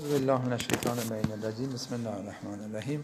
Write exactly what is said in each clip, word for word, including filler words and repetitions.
بالله من الشیطان الرجیم. بسم الله الرحمن الرحیم.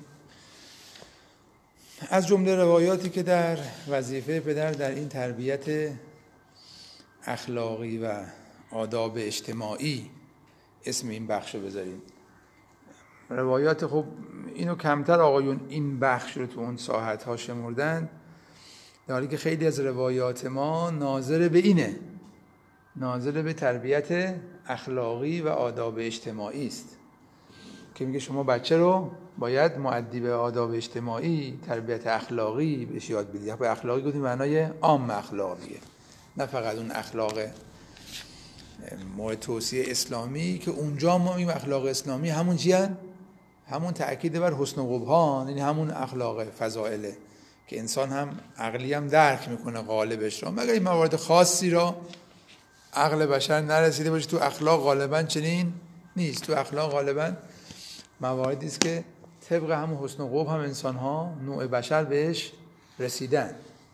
از جمله روایاتی که در وظیفه پدر در این تربیت اخلاقی و آداب اجتماعی اسم این بخش رو بذاریم. روایات خب اینو کمتر آقایون این بخش رو تو اون ساحت ها شمردن، در حالی که خیلی از روایات ما ناظر به اینه، ناظر به تربیت اخلاقی و آداب اجتماعی است که میگه شما بچه رو باید مؤدب آداب اجتماعی، تربیت اخلاقی بهش یاد بدید. به اخلاقی گفتیم معنای عام اخلاق دیگه، نه فقط اون اخلاق مورد توصیه اسلامی که اونجا ما این اخلاق اسلامی همون چیه؟ همون تأکید بر حسن و قبحان، یعنی همون اخلاق فضائله که انسان هم عقلی هم درک میکنه غالبش را، مگر این موارد خاصی را عقل بشر نرسیده باشه. تو اخلاق غالبا چنین نیست. تو اخلاق غالبا مواردی است که طبق همون حسن و قبح هم انسان ها نوع بشر بهش رسیدن.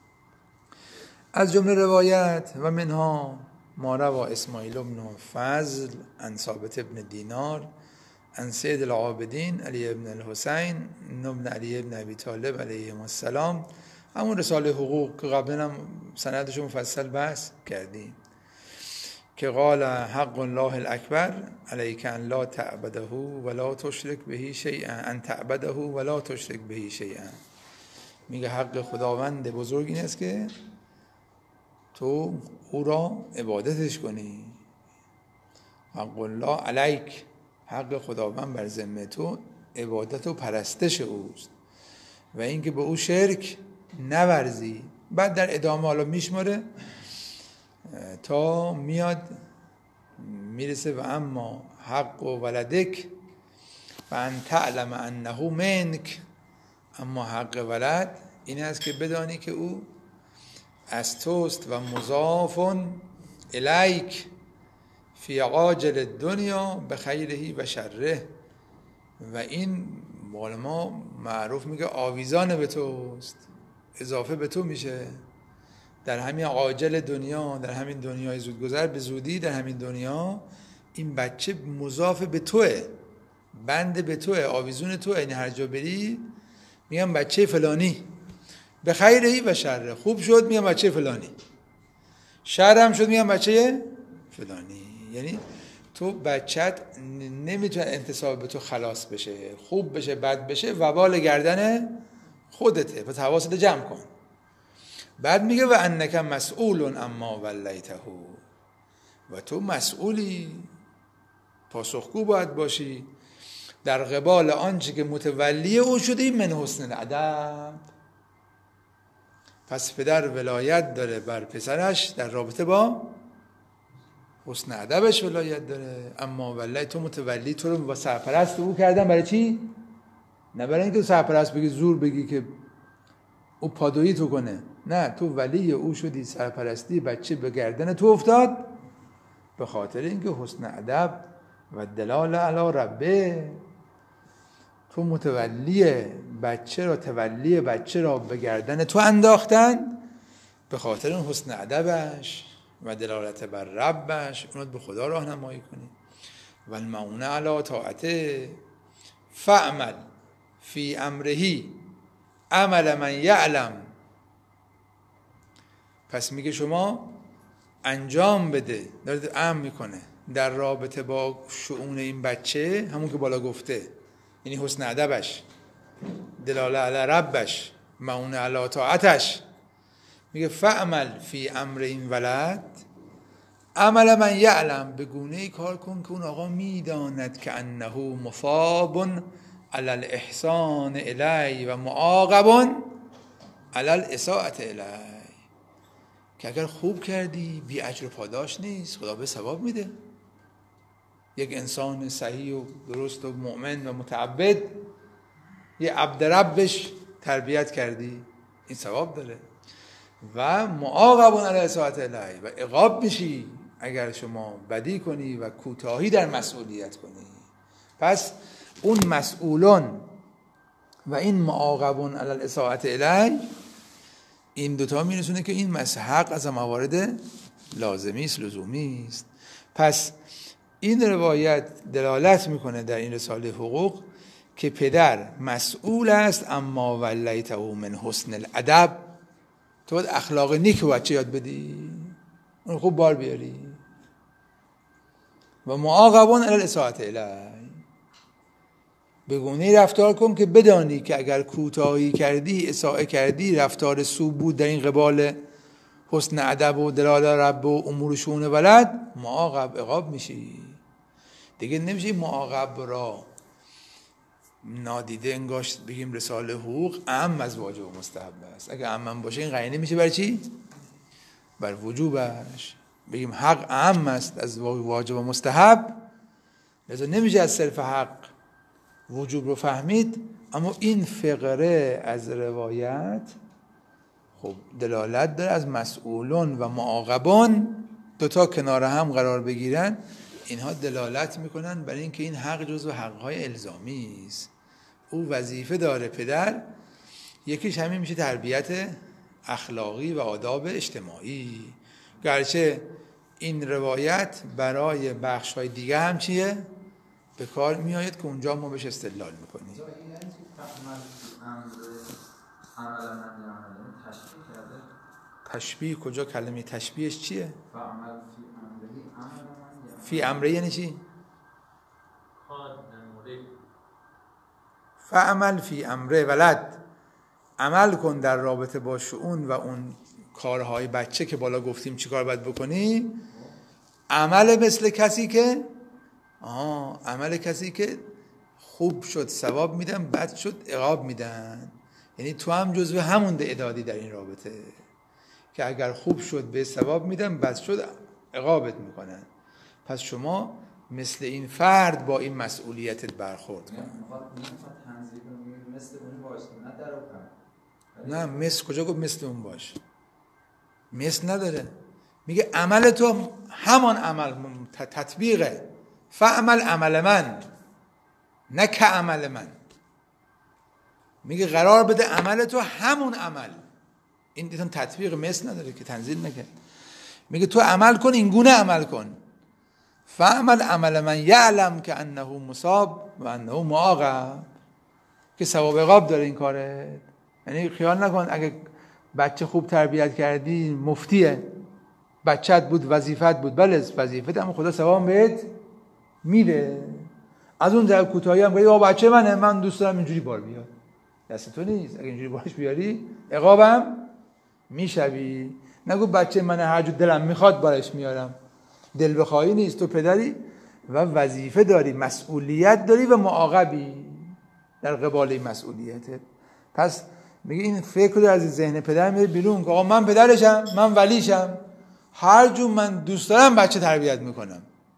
از جمله روایت و منها ما روى اسماعیل بن فضل عن ثابت بن دینار عن سید العابدین علی بن الحسین بن علی بن ابی طالب علیهم السلام، همون رساله حقوق که قبلا هم سندش مفصل بحث کردیم، که قال حق الله الاکبر علیک ان لا تعبده ولا تشرک به شیئا ان تعبده ولا تشرک به شیئا. میگه حق خداوند بزرگ این است که تو او را عبادتش کنی. حق الله علیک، حق خداوند بر ذمه تو عبادت و پرستش اوست و اینکه به او شرک نورزی. بعد در ادامه حالا میشماره تا میاد میرسه و اما حق و ولدک و ان تعلم انه منک، اما حق ولد این است که بدانی که او از توست و مضاف الیک فی عاجل دنیا به خیره و شره، و این مال ما معروف میگه آویزان به توست، اضافه به تو میشه در همین عاجل دنیا، در همین دنیای زودگذر، به زودی در همین دنیا این بچه مضاف به توه، بند به توه، آویزون توه. یعنی هر جا بری میگم بچه فلانی، به خیره و شره، خوب شد میگم بچه فلانی، شر هم شد میگم بچه فلانی. یعنی تو بچت نمیتونه انتساب به تو خلاص بشه، خوب بشه بد بشه وبال گردن خودته، پس حواست جمع کن. بعد میگه و انک مسئول اما ولیته، و تو مسئولی، پاسخگو باید باشی در قبال آنچه که متولی او شدی من حسن الادب. پس پدر ولایت داره بر پسرش در رابطه با حسن ادبش ولایت داره. اما ولی تو متولی، تو رو با سرپرست او کردن برای چی؟ نه برای اینکه سرپرست بگی زور بگی که او پادویی تو کنه، نه، تو ولی او شدی، سرپرستی بچه به گردن تو افتاد به خاطر اینکه حسن ادب و دلال علی ربه. تو متولی بچه را، تولی بچه را به گردن تو انداختن به خاطر اون حسن ادبش و دلالت بر ربش، اونات به خدا راهنمایی کنی. و المعون علی طاعته فعمل فی امرهی عمل من یعلم. پس میگه شما انجام بده، داره امر میکنه در رابطه با شؤون این بچه، همون که بالا گفته، یعنی حسن ادبش، دلاله علی ربش، معون علی طاعتش. میگه فعمل فی امر این ولد عمل من یعلم، به گونه ای کار کن که اون آقا میداند که انه مصاب علی الاحسان الی و معاقب علی الاساءة الی، که اگر خوب کردی بی اجر و پاداش نیست، خدا به ثواب میده. یک انسان صحیح و درست و مؤمن و متعبد، یه عبد ربش تربیت کردی، این ثواب داره. و معاقب علی الاساءة الی، و عقاب میشی اگر شما بدی کنی و کوتاهی در مسئولیت کنی. پس اون مسئولان و این معاقب علی الاساءة الی، این دوتا میرسونه که این حق از موارد لازمی است، لزومی است. پس این روایت دلالت میکنه در این رساله حقوق که پدر مسئول است، اما ولیته من حسن الادب. تو باید اخلاق نیک بچه یاد بدی، اون خوب بار بیاری. و معاقبون علی الاساءة الیه، به گونه‌ای رفتار کن که بدانی که اگر کوتاهی کردی، اساءه کردی، رفتار سو بود در این قبال حسن ادب و دلال رب و امور شؤون ولد، معاقب عقاب میشی. دیگه نمیشه معاقب را نادیده انگاشت بگیم رساله حقوق اعم از واجب و مستحب است. اگه اعم باشه این قرینه میشه برای چی؟ بر وجوبش. بگیم حق اعم است از واجب و مستحب، لذا نمیشه از صرف حق وجوب رو فهمید. اما این فقره از روایت خب دلالت داره از مسئولون و معاقبون دوتا کنار هم قرار بگیرن. اینها دلالت میکنن برای اینکه این حق جزو حقهای الزامی است. او وظیفه داره پدر، یکیش همین میشه تربیت اخلاقی و آداب اجتماعی. گرچه این روایت برای بخش‌های دیگه هم چیه؟ به کار میآید که اونجا ما بهش استدلال میکنیم. تشبیه کجا؟ کلمه تشبیهش چیه؟ فی امره یعنی چی؟ فعمل فی امره ولد، عمل کن در رابطه با شؤون و اون کارهای بچه که بالا گفتیم چی کار باید بکنی. عمل مثل کسی که آه عمل کسی که خوب شد ثواب میدن، بد شد عقاب میدن. یعنی تو هم جزو همون اعدادی در این رابطه که اگر خوب شد به ثواب میدن، بد شد عقابت میکنن. پس شما مثل این فرد با این مسئولیتت برخورد کن. مثل اون باش، نه در نه مثل کجا گفت مثل اون باش؟ مثل نداره. میگه عمل تو همان عمل تطبیقه. فعمل عمل من، نه که عمل من. میگه قرار بده عمل تو همون عمل. این دیدن تطبیق مثل نداره که تنزیل نکرد. میگه تو عمل کن، این گونه عمل کن. فعمل عمل من یعلم که انه مصاب و انه معاقب، که ثواب عقاب داره این کاره. یعنی خیال نکن اگه بچه خوب تربیت کردی مفتیه، بچت بود وظیفت بود، بله وظیفت، اما خدا ثواب بهت میده. از اون در کوتاهی هم گفتی بابا بچه منه، من دوست دارم اینجوری بار بیاد، دست تو نیست. اگه اینجوری بارش بیاری عقابم میشوی. نگو بچه منه هر جور دلم میخواد بارش میارم. دل بخواهی نیست. تو پدری و وظیفه داری، مسئولیت داری و معاقبی در قبال این مسئولیتت. پس میگه این فکر رو از ذهن پدر میره بیرون که آقا من پدرشم، من ولیشم، هر جور من دوست دارم بچه تربیت میکنم.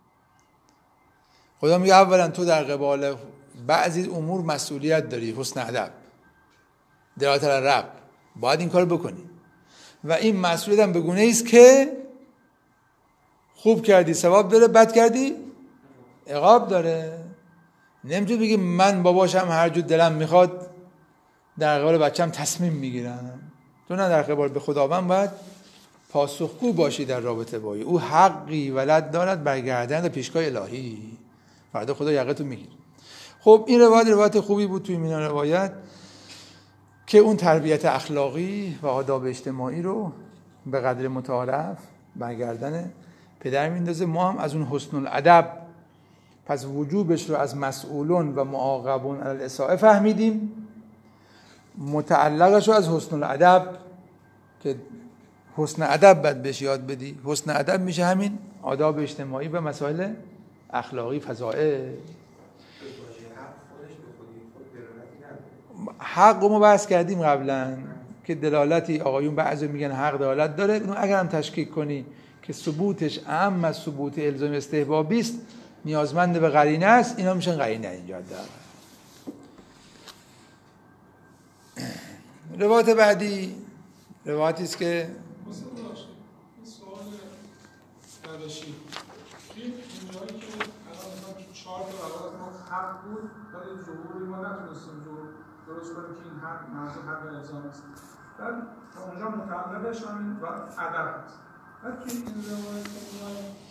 خدا میگه اولا تو در قبال بعضی امور مسئولیت داری، حسن ادب، دلالت علی رب، باید این کارو بکنی. و این مسئولیت هم به گونه‌ای است که خوب کردی ثواب داره، بد کردی عقاب داره. نمیتونی بگی من باباشم هر جور دلم میخواد در قبال بچه‌م تصمیم میگیرم. تو نه، در قبال به خداوند باید پاسخگو باشی در رابطه با او. حقی ولد دارد برگردن به پیشگاه الهی، فردا خدا یقتو میگیره. خب این روایت روایت خوبی بود توی میان روایت که اون تربیت اخلاقی و آداب اجتماعی رو به قدر متعارف برگردن پدر میندازه. ما هم از اون حسن الادب پس وجوبش رو از مسئولون و معاقبون علی الاساءه فهمیدیم، متعلقش رو از حسن الادب که حسن ادب باید بهش یاد بدی. حسن ادب میشه همین آداب اجتماعی و مسائل اخلاقی فضائل. حق رو ما بحث کردیم قبلا که دلالتی آقایون بعضی میگن حق دلالت داره. اونو اگر هم تشکیک کنی که ثبوتش اهم از ثبوت الزام استحبابی است، نیازمند به قرینه است. اینا میشن قرینه اینجا در. روایت بعدی روایتی است که این سوال روشی این اینجایی که الان مثلا تو چهار تا روایت ما حق بود ولی ظهوری ما نتونستیم درست کنیم که این حق منظور حق الزام است. بعد اونجا متعلقش همین و ادب است. بعد که این روایت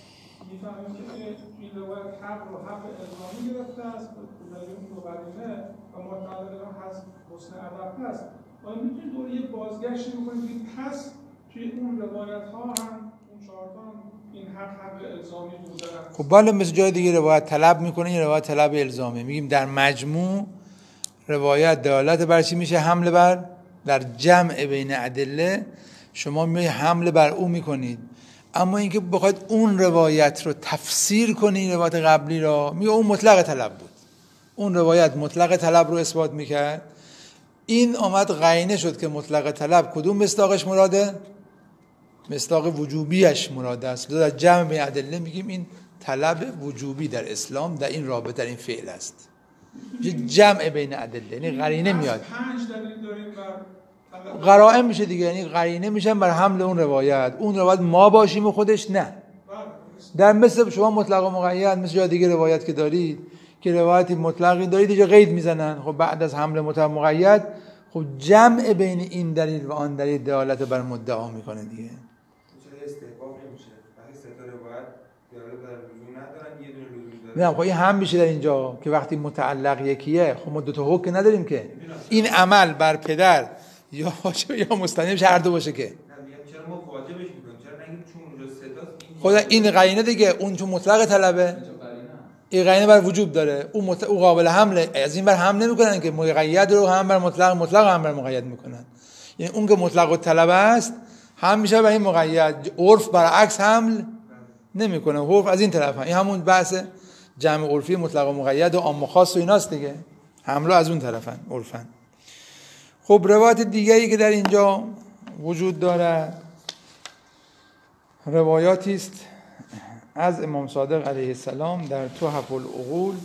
میفهمیم که این روایت حق رو حق الزامی گرفته است و اون دو قرینه و متعلق هم هست حسن ادب هست. آیا میتونید دوره یه بازگشتی بکنید پس توی اون روایت ها هم اون چهار تا این حق حق الزامی بوده؟ خب بالا مثل جای دیگه روایت طلب میکنه، این روایت طلب الزامی. میگیم در مجموع روایت دلالت بر چی میشه؟ حمله بر در جمع بین ادله شما می حمله بر او میکنید. اما اینکه بخواید اون روایت رو تفسیر کنید روایت قبلی را، میگه اون مطلق طلب بود، اون روایت مطلق طلب رو اثبات میکرد. این آمد قرینه شد که مطلق طلب کدوم مصداقش مراده؟ مصداق وجوبیش مراده است. در جمع بین ادله میگیم این طلب وجوبی در اسلام در این رابطه در این فعل است. جمع بین ادله یعنی قرینه میاد، پنج دلیل داریم بر قرائن میشه دیگه، یعنی قرینه میشن بر حمل اون روایت. اون روایت ما باشیم و خودش نه. در مثل شما مطلق و مقید، مثل جای دیگه روایت که دارید که روایتی مطلقی دارید اینجا قید میزنن، خب بعد از حمل مطلق مقید خب جمع بین این دلیل و آن دلیل دلالت بر مدعا میکنه دیگه. چه استحباب نمیشه؟ وقتی سه تا روایت دلالت بر لزوم ندارن یه دونه لزوم داره. نه خب این هم میشه در اینجا که وقتی متعلق یکیه، خب ما دو تا حکم نداریم که این عمل بر پدر یا واجب یا مستحب هر دو باشه که. نه میگم چرا ما واجبش میکنیم؟ چرا نگیم چون اونجا سه تاست خدا این قرینه دیگه، اون چون مطلق طلبه این قرینه بر وجوب داره، اون مطلق او قابل حمله، از این بر حمل نمیکنن که مقید رو هم بر مطلق مطلق هم بر مقید میکنن. یعنی اون که مطلق و طلبه است هم میشه بر این مقید، عرف برعکس حمل نمیکنه. عرف از این طرف هم. این همون بحث جمع عرفی مطلق و مقید و عام و خاص و ایناست دیگه، حمله از اون طرفن عرفن. خب روایت دیگری که در اینجا وجود دارد روایاتی است از امام صادق علیه السلام در تحف العقول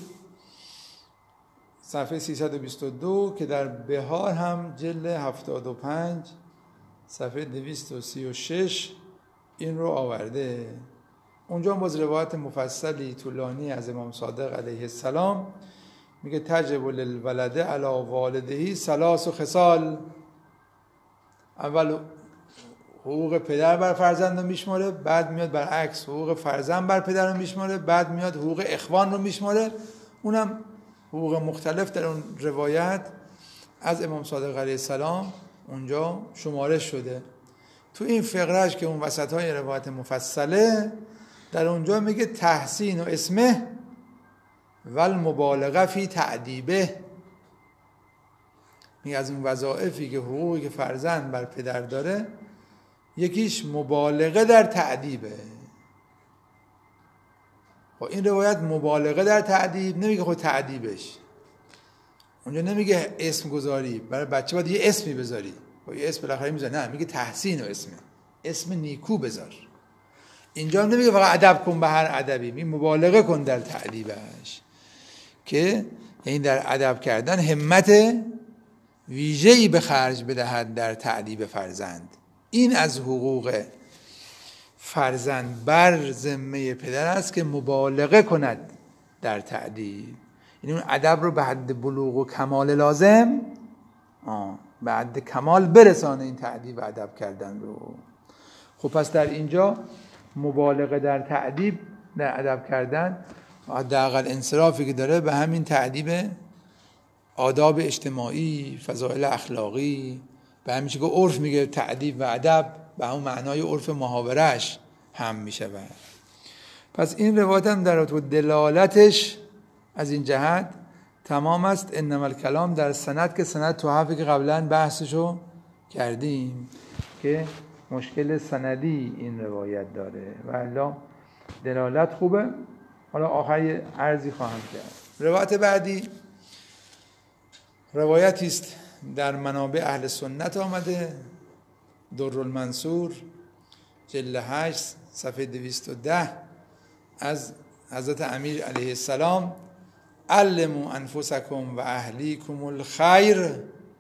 صفحه سیصد و بیست و دو که در بهار هم جلد هفتاد و پنج صفحه دویست و سی و شش این رو آورده. اونجا باز روایت مفصلی طولانی از امام صادق علیه السلام میگه تجب للولد علی والدهی ثلاث و خصال. اول حقوق پدر بر فرزند رو میشماره، بعد میاد برعکس حقوق فرزند بر پدر رو میشماره، بعد میاد حقوق اخوان رو میشماره. اونم حقوق مختلف در اون روایت از امام صادق علیه السلام اونجا شمارش شده. تو این فقرهش که اون وسط های روایت مفصله در اونجا میگه تحسین و اسمه والمبالغه فی تعدیبه. میگه از این وظایفی که حقوقی که فرزند بر پدر داره یکیش مبالغه در تعدیبه. خب این روایت مبالغه در تعدیب نمیگه، خود تعدیبش اونجا نمیگه اسم گذاری برای بچه باید یه اسمی بذاری، خب یه اسم بالاخره میذاره، نه میگه تحسین و اسمه، اسم نیکو بذار. اینجا نمیگه فقط ادب کن به هر ادبی، میگه مبالغه کن در تعدیبش که این در ادب کردن همت ویژه‌ای به خرج بدهد در تعدیب فرزند. این از حقوق فرزند بر ذمه پدر است که مبالغه کند در تعدیب، یعنی اون ادب رو به حد بلوغ و کمال لازم آه به حد کمال برسانه این تعدیب و ادب کردن رو. خب پس در اینجا مبالغه در تعدیب در ادب کردن حداقل انصرافی که داره به همین تعدیب آداب اجتماعی، فضائل اخلاقی، به همین چیزی که عرف میگه تعدیب و ادب به همون معنای عرف محاورهش هم میشه. پس این روایت هم در تو دلالتش از این جهت تمام است. انما الکلام در سند که سند تو حرفی که قبلا بحثشو کردیم که مشکل سندی این روایت داره و الا دلالت خوبه. حالا آخری عرضی خواهم کرد. روایت بعدی روایتی است در منابع اهل سنت آمده، درالمنصور جلد هشت صفحه دویست و ده از حضرت امیر علیه السلام: علموا انفسکم و اهلیکم الخیر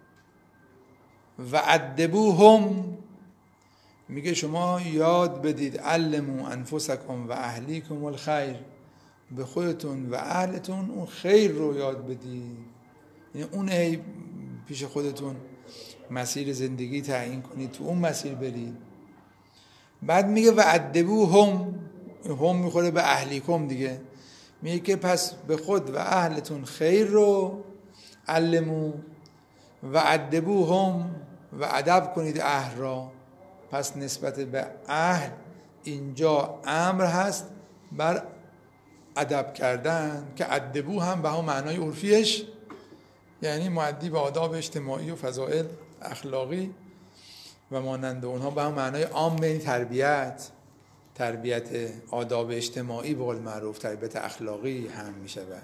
و ادبوهم. میگه شما یاد بدید، علموا انفسکم و اهلیکم الخیر، به خودتون و اهلتون اون خیر رو یاد بدید، یعنی اون هی پیش خودتون مسیر زندگی تعیین کنید، تو اون مسیر برید. بعد میگه و ادبوهم، هم میخوره به اهلیکم دیگه، میگه که پس به خود و اهلتون خیر رو علمو و ادبو هم و ادب کنید اهل را. پس نسبت به اهل اینجا امر هست بر ادب کردن، که ادبو هم به هم معنای عرفیش یعنی مؤدی به آداب اجتماعی و فضائل اخلاقی و مانند اونها، به هم معنای عام یعنی تربیت، تربیت آداب اجتماعی به قول معروف، تربیت اخلاقی هم می شود.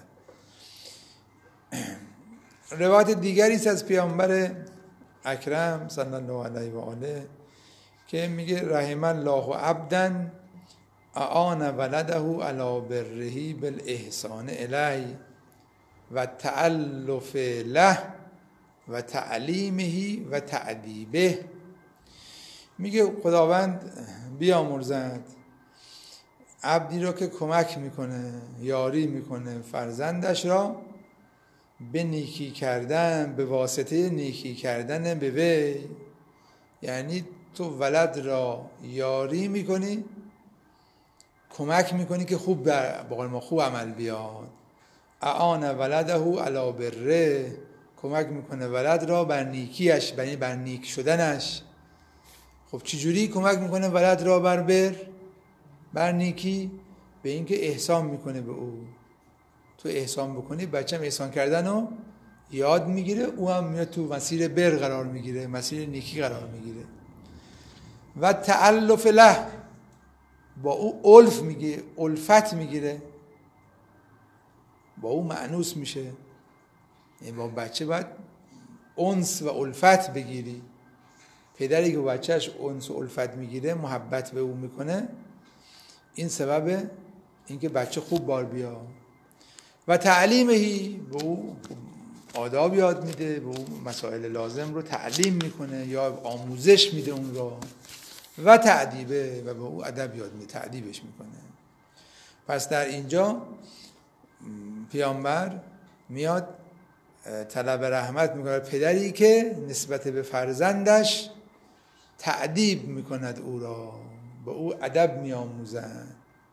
روایت دیگری است از پیامبر اکرم صلی الله علیه و آله که میگه رحم الله عبدا اعان ولده علی بره بالاحسان الیه و تألف له و تعلیمه و تأدیبه. میگه خداوند بیامرزد عبدی را که کمک میکنه، یاری میکنه فرزندش را به نیکی کردن، به واسطه نیکی کردن به وی. یعنی تو ولد را یاری میکنی، کمک میکنی که خوب بر بقول ما خوب عمل بیاد. اعان ولده علی بره، کمک میکنه ولد را بر نیکیش، یعنی بر نیک شدنش. خب چجوری کمک میکنه ولد را بر بر بر نیکی؟ به اینکه احسان میکنه به او. تو احسان بکنی بچه‌م احسان کردن رو یاد میگیره، او هم میاد تو مسیر بر قرار میگیره، مسیر نیکی قرار میگیره. و تألف له، با او الف میگه، الفت میگیره، با او مأنوس میشه. یعنی با بچه باید انس و الفت بگیری. پدری که بچهش انس و الفت میگیره، محبت به او میکنه، این سبب اینکه بچه خوب بار بیاد. و تعلیمهی، به او آداب یاد میده، به او مسائل لازم رو تعلیم میکنه یا آموزش میده اون رو. و تأدیبه، و به او ادب یاد میده، تأدیبش میکنه. پس در اینجا پیامبر میاد طلب رحمت میکنه پدری که نسبت به فرزندش تأدیب میکند، او را به او ادب میآموزد.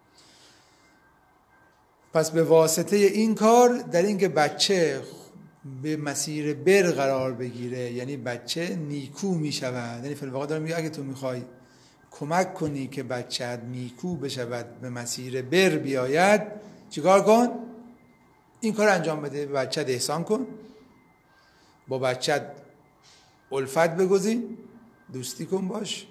پس به واسطه این کار در این که بچه به مسیر بر قرار بگیره، یعنی بچه نیکو میشود. یعنی فی الواقع دارم میگه اگه تو میخوای کمک کنی که بچه‌ت نیکو بشود، به مسیر بر بیاید، چیکار کن؟ این کار انجام بده. به بچه‌ت احسان کن، با بچه‌ت الفت بگزین، دوستی کن باش،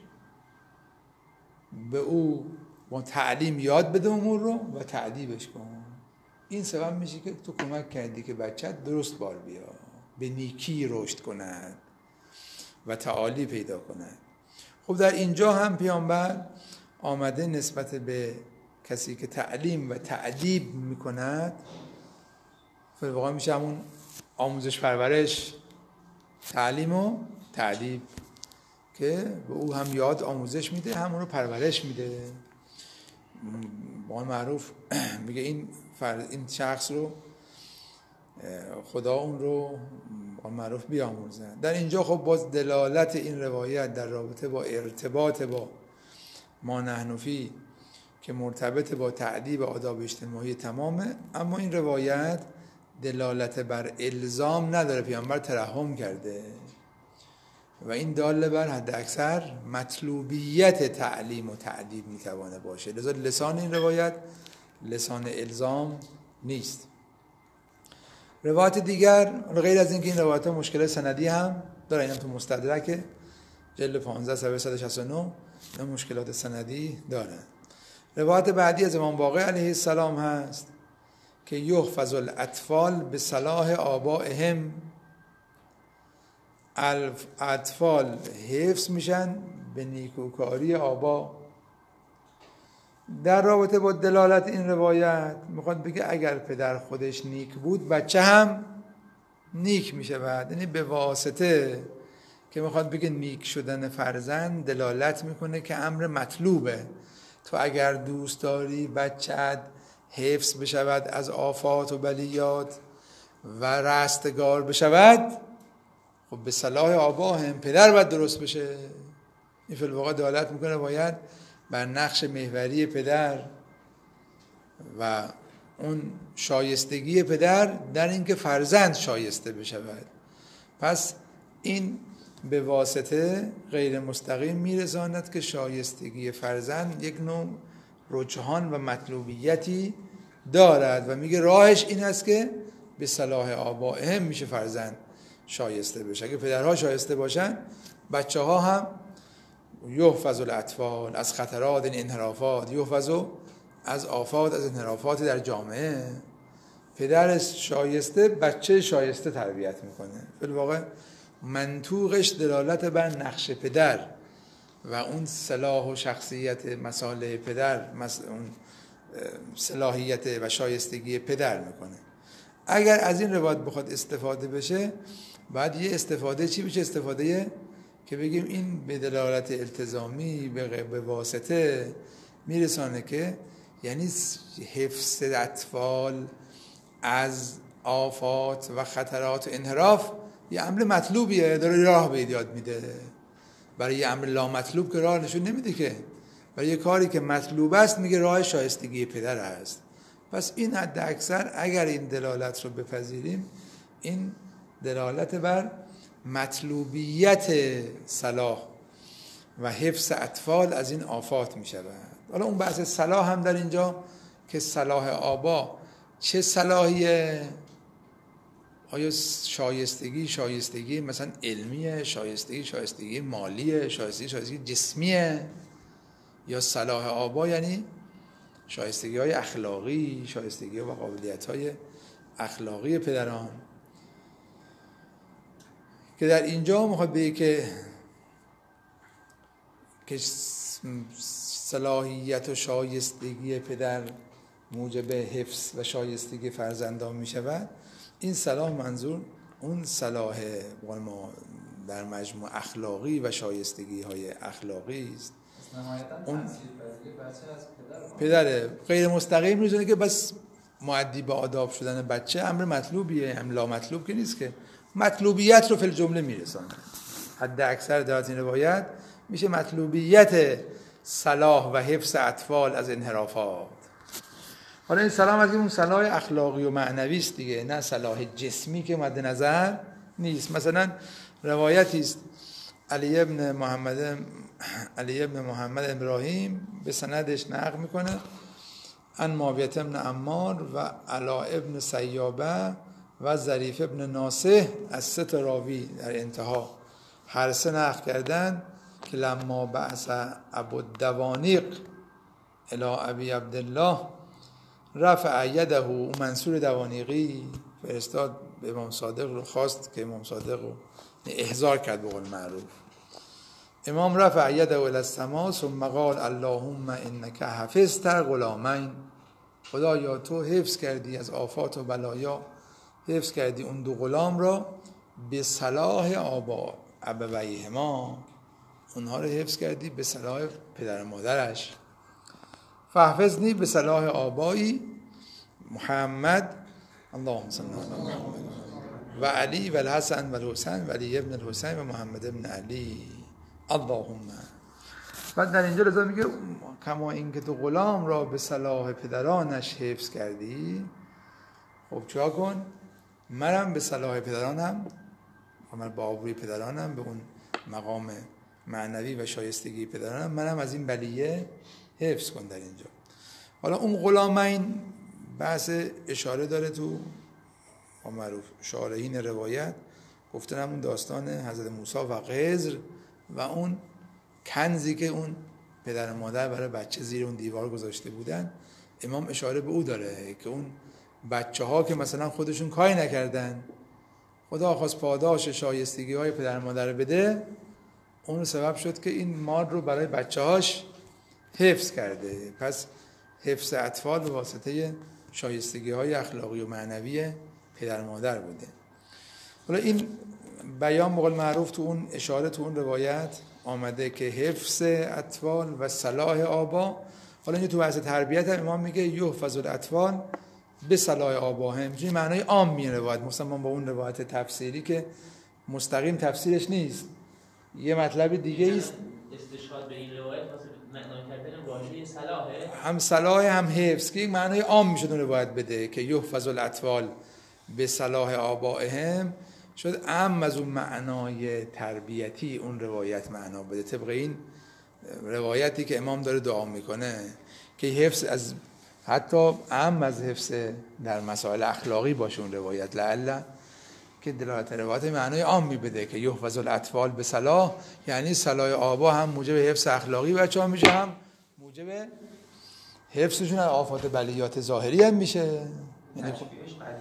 به او با تعلیم یاد بده امور رو و تأدیبش کن. این سبب میشه که تو کمک کردی که بچه‌ت درست بار بیاد، به نیکی رشد کند و تعالی پیدا کند. خب در اینجا هم پیامبر آمده نسبت به کسی که تعلیم و تأدیب میکند، فی الواقع میشه همون آموزش پرورش، تعلیم و تأدیب، که به او هم یاد آموزش میده، همون رو پرورش میده. با معروف میگه این فرد، این شخص رو خدا اون رو با معروف بیاموزه. در اینجا خب باز دلالت این روایت در رابطه با ارتباط با ما نحن فی که مرتبط با تأدیب آداب اجتماعی تمامه، اما این روایت دلالت بر الزام نداره، پیامبر ترحم کرده و این داله بر حد اکثر مطلوبیت تعلیم و تأدیب میتوانه باشه. لذا لسان این روایت لسان الزام نیست. روایت دیگر غیر از اینکه این روایت ها مشکل سندی هم داره، این هم تو مستدرک جلد پانزده صفحه صد و شصت و نه این مشکلات سندی داره. روایت بعدی از امام باقر علیه السلام هست که یحفظ الاطفال به صلاح آبائهم، اطفال حفظ میشن به نیکوکاری آبا. در رابطه با دلالت این روایت میخواد بگه اگر پدر خودش نیک بود بچه هم نیک میشه. بعد یعنی به واسطه که میخواد بگه نیک شدن فرزند دلالت میکنه که امر مطلوبه. تو اگر دوست داری بچه‌ت حفظ بشود از آفات و بلیات و رستگار بشود، خب به صلاح آبا هم پدر باید درست بشه. این فی الواقع دلالت میکنه باید بر نقش محوری پدر و اون شایستگی پدر در اینکه فرزند شایسته بشود. پس این به واسطه غیر مستقیم میرساند که شایستگی فرزند یک نوع رجحان و مطلوبیتی دارد و میگه راهش این است که به صلاح آبائهم میشه فرزند شایسته بشه. اگه پدرها شایسته باشن بچه ها هم یحفظ الاطفال از خطرات این انحرافات، یحفظ از آفات از انحرافات در جامعه. پدر شایسته بچه شایسته تربیت میکنه. بالواقع منطوقش دلالت بر نقش پدر و اون صلاح و شخصیت مصالح پدر، اون صلاحیت و شایستگی پدر میکنه. اگر از این روایت بخواد استفاده بشه بعد یه استفاده چی بشه؟ استفاده که بگیم این به دلالت التزامی به واسطه میرسانه که یعنی حفظ اطفال از آفات و خطرات و انحراف یه امر مطلوبیه، داره راه به ایجاد میده. برای یه امر لا مطلوب که راه نشون نمیده، که برای یه کاری که مطلوب است میگه راه شایستگی پدر است. پس این حد اکثر اگر این دلالت رو بپذیریم، این دلالت بر مطلوبیت صلاح و حفظ اطفال از این آفات می شود. حالا اون بحث صلاح هم در اینجا که صلاح آبا چه صلاحیه؟ آیا شایستگی شایستگی مثلا علمیه، شایستگی شایستگی مالیه، شایستگی شایستگی جسمیه، یا صلاح آبا یعنی شایستگی های اخلاقی، شایستگی و قابلیت های اخلاقی پدران؟ که در اینجا میخواد بگه که که صلاحیت و شایستگی پدر موجب حفظ و شایستگی فرزندان میشود. این صلاح منظور اون صلاح ما در مجموع اخلاقی و شایستگی های اخلاقی است. اون پدره غیر مستقیم میزونه که بس مؤدی به آداب شدن بچه امر مطلوبیه، امر لا مطلوب که نیست، که مطلوبیت رو فی الجمله میرسانه. حد اکثر در این روایت میشه مطلوبیت صلاح و حفظ اطفال از انحرافات. حالا این صلاح از اون صلاح اخلاقی و معنوی است دیگه، نه صلاح جسمی که مد نظر نیست. مثلا روایتی است علی ابن محمد علی ابن محمد ابراهیم به سندش نقل میکنه ان معاویه ابن عمار و علا ابن سیابه و ظریف ابن ناصح از سه تا راوی در انتها هر سه نقل کردن که لما بعث ابو الدوانیق الی ابی عبدالله رفع یده، او منصور دوانیقی فرستاد به امام صادق رو، خواست که امام صادق رو احضار کرد به قول معروف. امام رفع یده الی السماء ثم قال اللهم انک حفظت غلامین، خدایا تو حفظ کردی از آفات و بلایا، حفظ کردی اون دو غلام را به صلاح آبا ابویهما، اونها رو حفظ کردی به صلاح پدر و مادرش. فحفظنی به صلاح آبایی محمد اللهم صل علی محمد و علی و الحسن و الحسین و علی ابن الحسین و محمد ابن علی اللهم. بعد در اینجا رضا میگه کما اینکه تو غلام را به صلاح پدرانش حفظ کردی، خب چرا کن منم به صلاح پدرانم، من با آبروی پدرانم به اون مقام معنوی و شایستگی پدرانم، منم از این بلیه حفظ کن در اینجا. حالا اون غلامین بحث اشاره داره تو معروف شارحین روایت، گفتنم اون داستان حضرت موسی و خضر و اون کنزی که اون پدر و مادر برای بچه زیر اون دیوار گذاشته بودن. امام اشاره به او داره که اون بچه ها که مثلا خودشون کاری نکردن، خدا خواست پاداش شایستگی های پدر و مادر بده، اون سبب شد که این مال رو برای بچه هاش حفظ کرده. پس حفظ اطفال به واسطه شایستگی های اخلاقی و معنوی پدر و مادر بوده. حالا این بیان بقول معروف تو اون اشاره تو اون روایت آمده که حفظ اطفال و صلاح آبا. حالا اینجا تو بحث تربیت هم امام میگه یحفظ الاطفال به صلاح آباهم، چون معنای عام میاره روایت، مثلا با اون روایت تفسیری که مستقیم تفسیرش نیست، یه مطلب دیگه است. استشهاد به این روایت واسه معنا کردن واژه این صلاحه هم صلاح هم حفظ، که یک معنای عام میشد اون روایت بده که یحفظ الاطفال به صلاح آبائهم، شد عام از اون معنای تربیتی اون روایت معنا بده، طبق این روایتی که امام داره دعا میکنه که حفظ از حتی عام از حفظ در مسائل اخلاقی باشه اون روایت، لعل که دلالت روایت معنای عام میبده که یحفظ الاطفال به صلاح، یعنی صلاح آبا هم موجب حفظ اخلاقی بچه‌ها میشه، هم موجب حفظشون از آفات بلیات ظاهری هم میشه. یعنی خب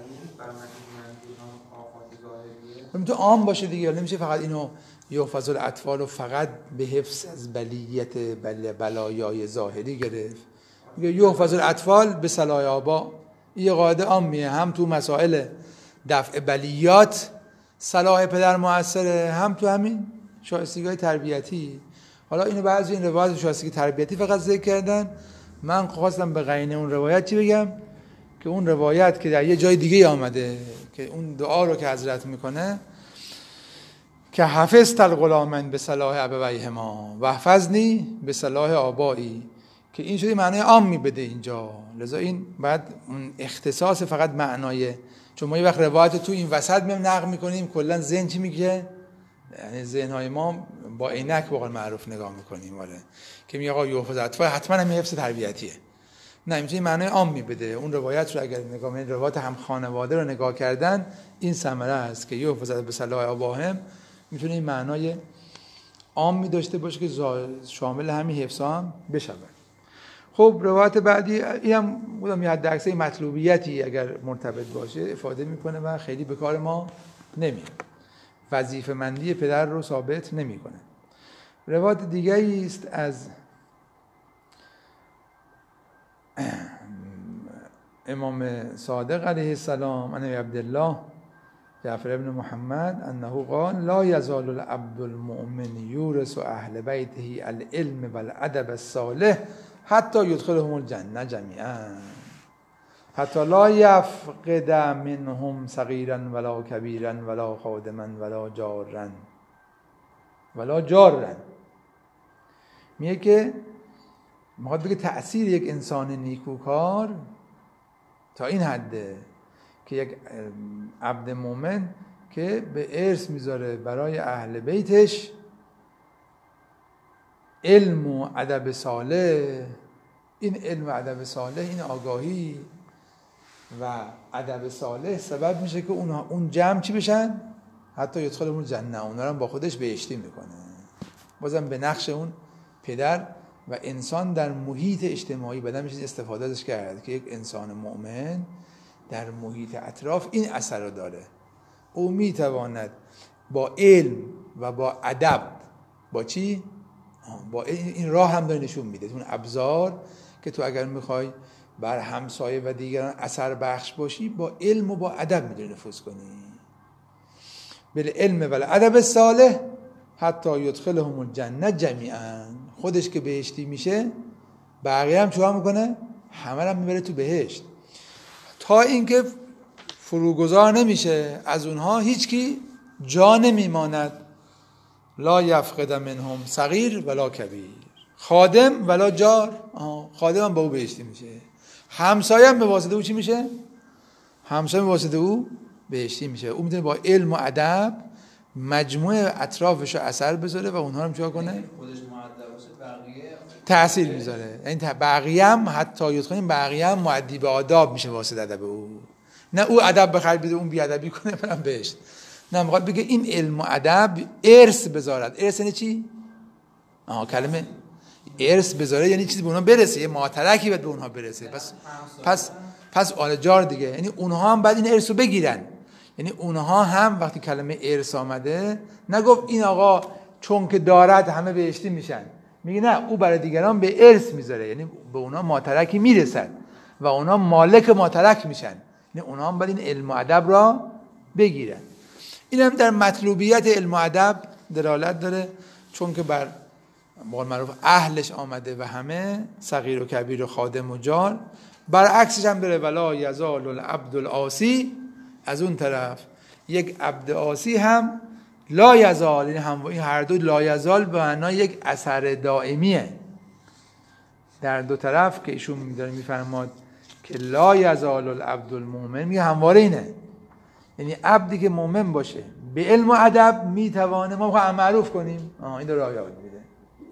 تو عام باشه دیگه، نمیشه فقط اینو یحفظ الاطفال و فقط به حفظ از بلیت بل بلایای ظاهری گرفت. میگه یحفظ الاطفال به صلاح آبا، این قاعده عامیه، هم تو مسائل دفع بلیات صلاح پدر موثره، هم تو همین شایستگی‌های تربیتی. حالا اینو بعضی این روایت شایستگی تربیتی فقط ذکر کردن، من خواستم به قرینه اون روایت چی بگم که اون روایت که در یه جای دیگه آمده که اون دعا رو که حضرت میکنه که حفظت الغلامن به صلاح ابویهما و حفظنی به صلاح آبایی، که این شده معنای عام میبده اینجا، لذا این بعد اون اختصاص فقط معنای، چون ما یه وقت روایت تو این وسط میام نقل میکنیم کلا ذهن چی میگه، یعنی ذهن‌های ما با عینک به قول معروف نگاه میکنیم، آره که میگه آقا یحفظ الاطفال حتما هم حفظ تربیتیه، نه اینجوری معنای عام میبده. اون روایت رو اگر نگاه کنید، روایت هم خانواده رو نگاه کردن، این ثمره است که یحفظ به صلاح آبائهم میتونه این معنای عام می داشته باشه که شامل همین حفظ هم بشه. خب روایت بعدی اینم بودم یه حداکثر مطلوبیتی اگر مرتبط باشه افاده میکنه و خیلی به کار ما نمیاد، وظیفه مندی پدر رو ثابت نمیکنه. روایت دیگری است از امام صادق علیه السلام عن عبدالله جعفر ابن محمد انه قال لا یزال العبد المؤمن یورث اهل بیته العلم والادب الصالح حتی یدخلهم الجنه جمیعا حتی لا یفقد منهم صغیرا ولا کبیرا ولا خادما ولا جارا ولا جارا. میگه که میخواد بگه تأثیر یک انسان نیکوکار تا این حده که یک عبد مومن که به ارث میذاره برای اهل بیتش علم و ادب صالح. این علم و ادب صالح، این آگاهی و ادب صالح سبب میشه که اونها اون جمع چی بشن؟ حتی یدخلهم جنه، اونا رو با خودش بهشتی میکنه. بازم به نقش اون پدر و انسان در محیط اجتماعی بعدم میشه استفاده ازش کرد که یک انسان مؤمن در محیط اطراف این اثر رو داره. او میتواند با علم و با ادب، با چی؟ با این راه هم داره نشون میده، اون ابزار که تو اگر میخوای بر همسایه و دیگران اثر بخش باشی، با علم و با ادب میتونی نفوذ کنی. بالعلم و الادب الصالح حتی یدخلهم الجنه جمیعا، خودش که بهشتی میشه بقیه هم چوها میکنه، همه هم میبره تو بهشت، تا اینکه فروگذار نمیشه از اونها هیچ کی جا نمیماند. لا یفقد منهم صغیر ولا کبیر، خادم ولا جار. خادم هم با او بهشتی میشه، همسایه هم به واسطه او چی میشه؟ همسایه به واسطه او بهشتی میشه. او میتونه با علم و ادب مجموعه اطرافش رو اثر بذاره و اونها رو هم چیکار کنه؟ خودش مؤدب باشه، بقیه تأثیر میذاره. یعنی بقیه هم حتی یدخلون بقیه هم مؤدب آداب میشه واسطه ادب او، نه او ادب بخره بده اون بی ادبی کنه برام بهشت. نه، میخواد بگه این علم و ادب ارث بذارد. ارث یعنی چی؟ آها کلمه ارث بذاره یعنی چیزی به اونها برسه، یه ماترکی باید به اونها برسه. پس پس پس آل جار دیگه، یعنی اونها هم بعد این ارث رو بگیرن. یعنی اونها هم وقتی کلمه ارث آمده نگفت این آقا چون که دارد همه بهشتی میشن، میگه نه، او برای دیگران به ارث میذاره، یعنی به اونها ماترکی میرسن و اونها مالک ماترک میشن. یعنی اونها هم باید این علم و ادب را بگیرن. این هم در مطلوبیت علم و ادب دلالت داره، چون که بر قول معروف اهلش آمده و همه صغیر و کبیر و خادم و جار. برعکسش هم داره ولا یزال العبد العاصی، از اون طرف یک عبد عاصی هم لا یزال، این هم این هر دو لا یزال به معنای یک اثر دائمیه. در دو طرف که ایشون می‌داره میفرماد که لا یزال العبد المؤمن، میگه همواره اینه، یعنی عبدی که مؤمن باشه به علم و ادب میتوانه، ما خواهیم معروف کنیم، آه این رو یاد میده،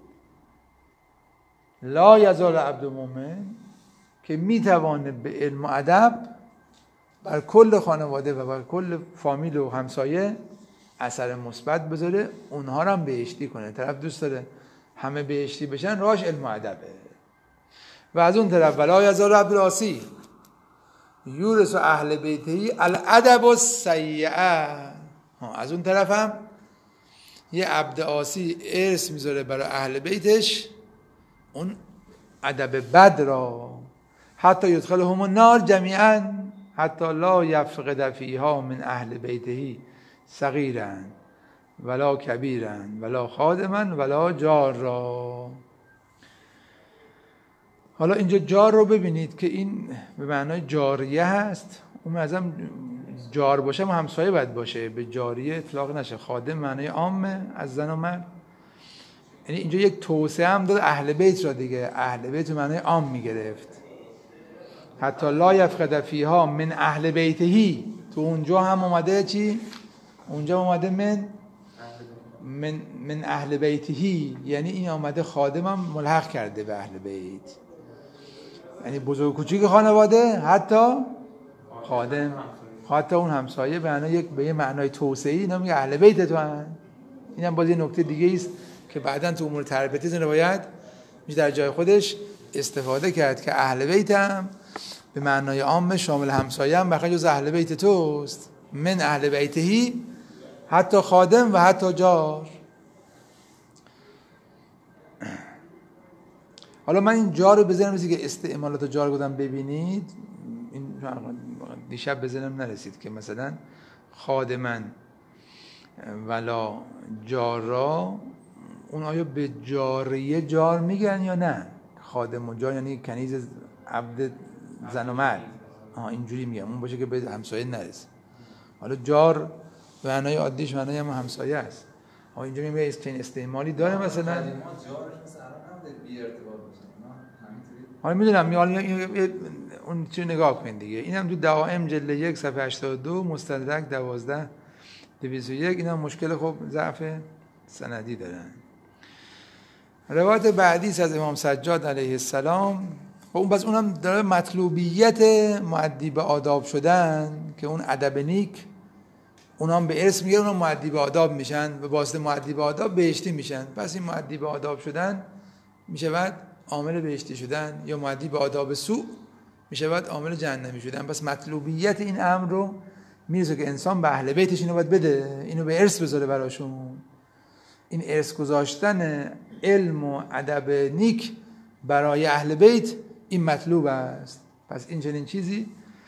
لا یزال العبد المؤمن که میتوانه به علم و ادب بر کل خانواده و بر کل فامیل و همسایه اثر مثبت بذاره، اونها رو هم بهشتی کنه. طرف دوست داره همه بهشتی بشن، راهش علم و ادبه. و از اون طرف ولا یزال عبد العاصی یورث اهل بیته الادب السیئه، از اون طرف هم یه عبد عاصی ارث میذاره برای اهل بیتش اون ادب بد را، حتی یدخلهم النار جمیعا حتی لا یفقد فیها من اهل بیته صغیرا ولا کبیرا ولا خادما ولا جارا. حالا اینجا جار رو ببینید که این به معنای جاریه هست، اون ازم جار باشه هم همسایه باید باشه، به جاریه اطلاق نشه. خادم معنای عامه از زن و مرد، یعنی اینجا یک توسعه هم داد اهل بیت را دیگه، اهل بیت معنای عام میگرفت. حتی لا یفقد فیها من اهل بیتهی، تو اونجا هم اومده چی؟ اونجا اومده من من من اهل بیتهی، یعنی این اومده خادمم ملحق کرده به اهل بیت، یعنی بزرگ کوچیک خانواده، حتی خادم، حتی اون همسایه، به معنای یک به یه معنای توسعه‌ای اینا میگه اهل بیت تو هن. اینم باز یه نکته دیگه است که بعداً تو امور تربیتی زنده باید میشه در جای خودش استفاده کرد که اهل بیت هم به معنای عام شامل همسایه هم بخاطر جز اهل بیت توست، من اهل بیتهی، حتی خادم و حتی جار. حالا من این جار رو بذارم مثل که استعمالات جار بودم ببینید، این دیشب بزنم نرسید که مثلا خادمن ولا جارا، اون آیا به جاریه جار میگن یا نه؟ خادم و جار یعنی کنیز عبد زن و مرد، آها اینجوری میگم، اون باشه که به همسایه نرسه. حالا جار به معنای عادیش معنای هم همسایه است. آها اینجا میگه این استعمالی داره مثلا جارش مثلا هم بی ارتباط باشه. حالا میدونم میال اون چی نگاه کن دیگه، اینم تو دعائم جلد یک صفحه هشتاد و دو مستدرک دوازده دویست و یک، اینم مشکل خب ضعف سندی دارن. روایت بعدی از امام سجاد علیه السلام، خب اون بس اونم داره مطلوبیت مؤدب آداب شدن، که اون ادب نیک اونام به ارث میگیرن، اونام مؤدب آداب میشن، به واسطه مؤدب آداب بهشتی میشن. پس این مؤدب آداب شدن میشود عامل بهشتی شدن، یا مؤدب آداب سوء میشود عامل جهنمی شدن. پس مطلوبیت این امر رو میرسه که انسان به اهل بیتش اینو باید بده، اینو به ارث بذاره براشون. این ارث گذاشتن علم و ادب نیک برای اهل بیت این مطلوب است. پس این چنین چیزی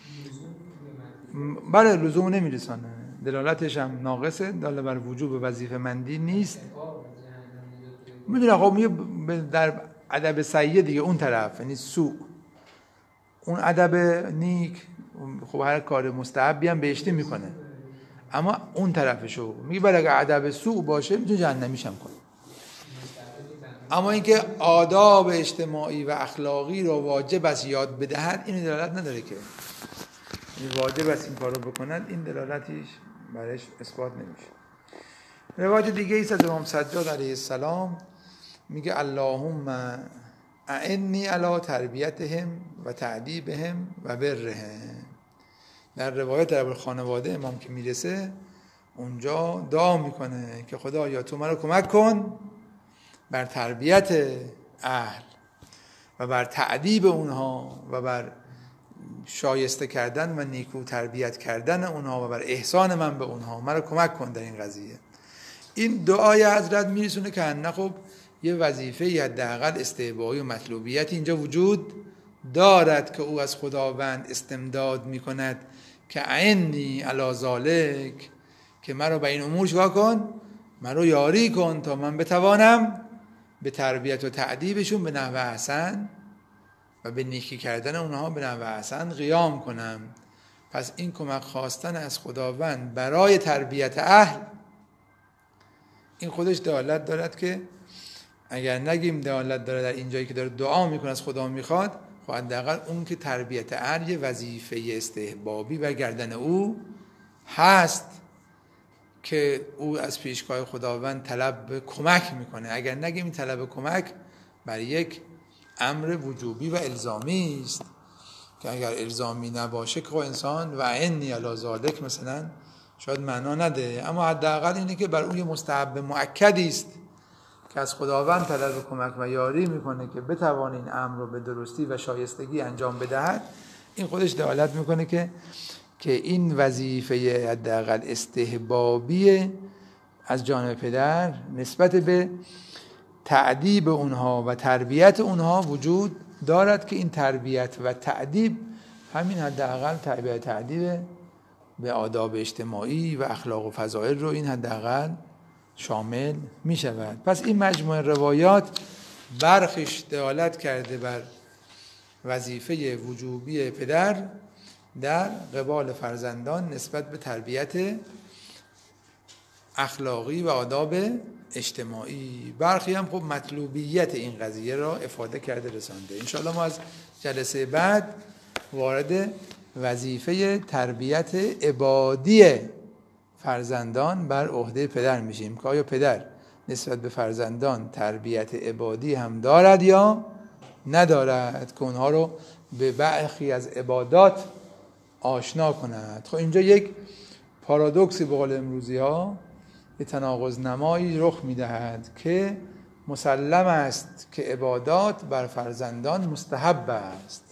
برای لزوم نمیرسانه، دلالتش هم ناقصه، داله بر وجوب وظیفه مندی نیست. میدونه خب میگه در ادب سیء دیگه اون طرف، یعنی سوء، اون ادب نیک خب هر کار مستحبی هم بهشتی میکنه، اما اون طرفشو میگه برای اگه ادب سوء باشه میتونه جهنمیش هم کنه. اما اینکه آداب اجتماعی و اخلاقی رو واجب است یاد بدهد، این دلالت نداره که این واجب است این کار رو بکنند، این دلالتیش برایش اثبات نمیشه. روایت دیگه ایست از امام سجاد علیه السلام میگه اللهم اعنی علی تربیتهم و تعدیبهم و برهم. در روایت در خانواده امام که میرسه اونجا دعا میکنه که خدا یا تو مرا کمک کن بر تربیت اهل و بر تعدیب اونها و بر شایسته کردن و نیکو تربیت کردن اونها و بر احسان من به اونها، مرا کمک کن در این قضیه. این دعای حضرت میرسونه که نه خب یه وظیفه حداقل استحبابی و مطلوبیت اینجا وجود دارد که او از خداوند استمداد میکند که عنی علی ذالک، که مرا به این امور چیکار کن، مرا یاری کن تا من بتوانم به تربیت و تعدیبشون به نحو احسن و به نیکی کردن اونها به نحو احسن قیام کنم. پس این کمک خواستن از خداوند برای تربیت اهل، این خودش دلالت دارد که اگر نگیم دلالت داره در اینجایی که داره دعا میکنه از خدا میخواد، خب حداقل اون که تربیت ارج وظیفه استحبابی و گردن او هست که او از پیشگاه خداوند طلب کمک میکنه. اگر نگیم این طلب کمک بر یک امر وجوبی و الزامی است که اگر الزامی نباشه که انسان و انی علی ذالک مثلا شاید معنا نده، اما حداقل اینه که بر اون مستحب مؤکدی است که از خداوند طلب کمک و یاری میکنه که بتوان این امر رو به درستی و شایستگی انجام بدهد. این خودش دلالت میکنه که که این وظیفه حداقل استحبابی از جانب پدر نسبت به تأدیب اونها و تربیت اونها وجود دارد که این تربیت و تأدیب همین حداقل تربیت تأدیب به آداب اجتماعی و اخلاق و فضائل رو این حداقل شامل می شود. پس این مجموعه روایات برخیش دلالت کرده بر وظیفه وجوبی پدر در قبال فرزندان نسبت به تربیت اخلاقی و آداب اجتماعی. برخی هم خب مطلوبیت این قضیه را افاده کرده رسانده. انشاءالله ما از جلسه بعد وارد وظیفه تربیت عبادی فرزندان بر عهده پدر میشیم که آیا پدر نسبت به فرزندان تربیت عبادی هم دارد یا ندارد که اونها رو به برخی از عبادات آشنا کند. خب اینجا یک پارادوکسی به قول امروزی ها، یک تناقض نمایی رخ میدهد که مسلم است که عبادات بر فرزندان مستحب است.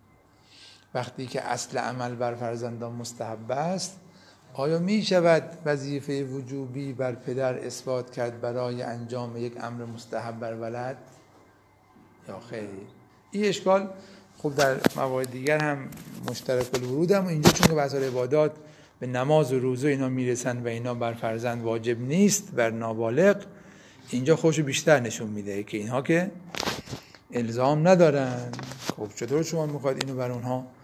وقتی که اصل عمل بر فرزندان مستحب است، آیا می شود وظیفه وجوبی بر پدر اثبات کرد برای انجام یک امر مستحب بر ولد یا خیر؟ این اشکال خب در موارد دیگر هم مشترک الورود هم اینجا چون که بحث عبادات به نماز و روزه اینا میرسن و اینا بر فرزند واجب نیست بر نابالغ، اینجا خوش بیشتر نشون میده که اینها که الزام ندارن. خب چطور شما میخواد اینو بر اونها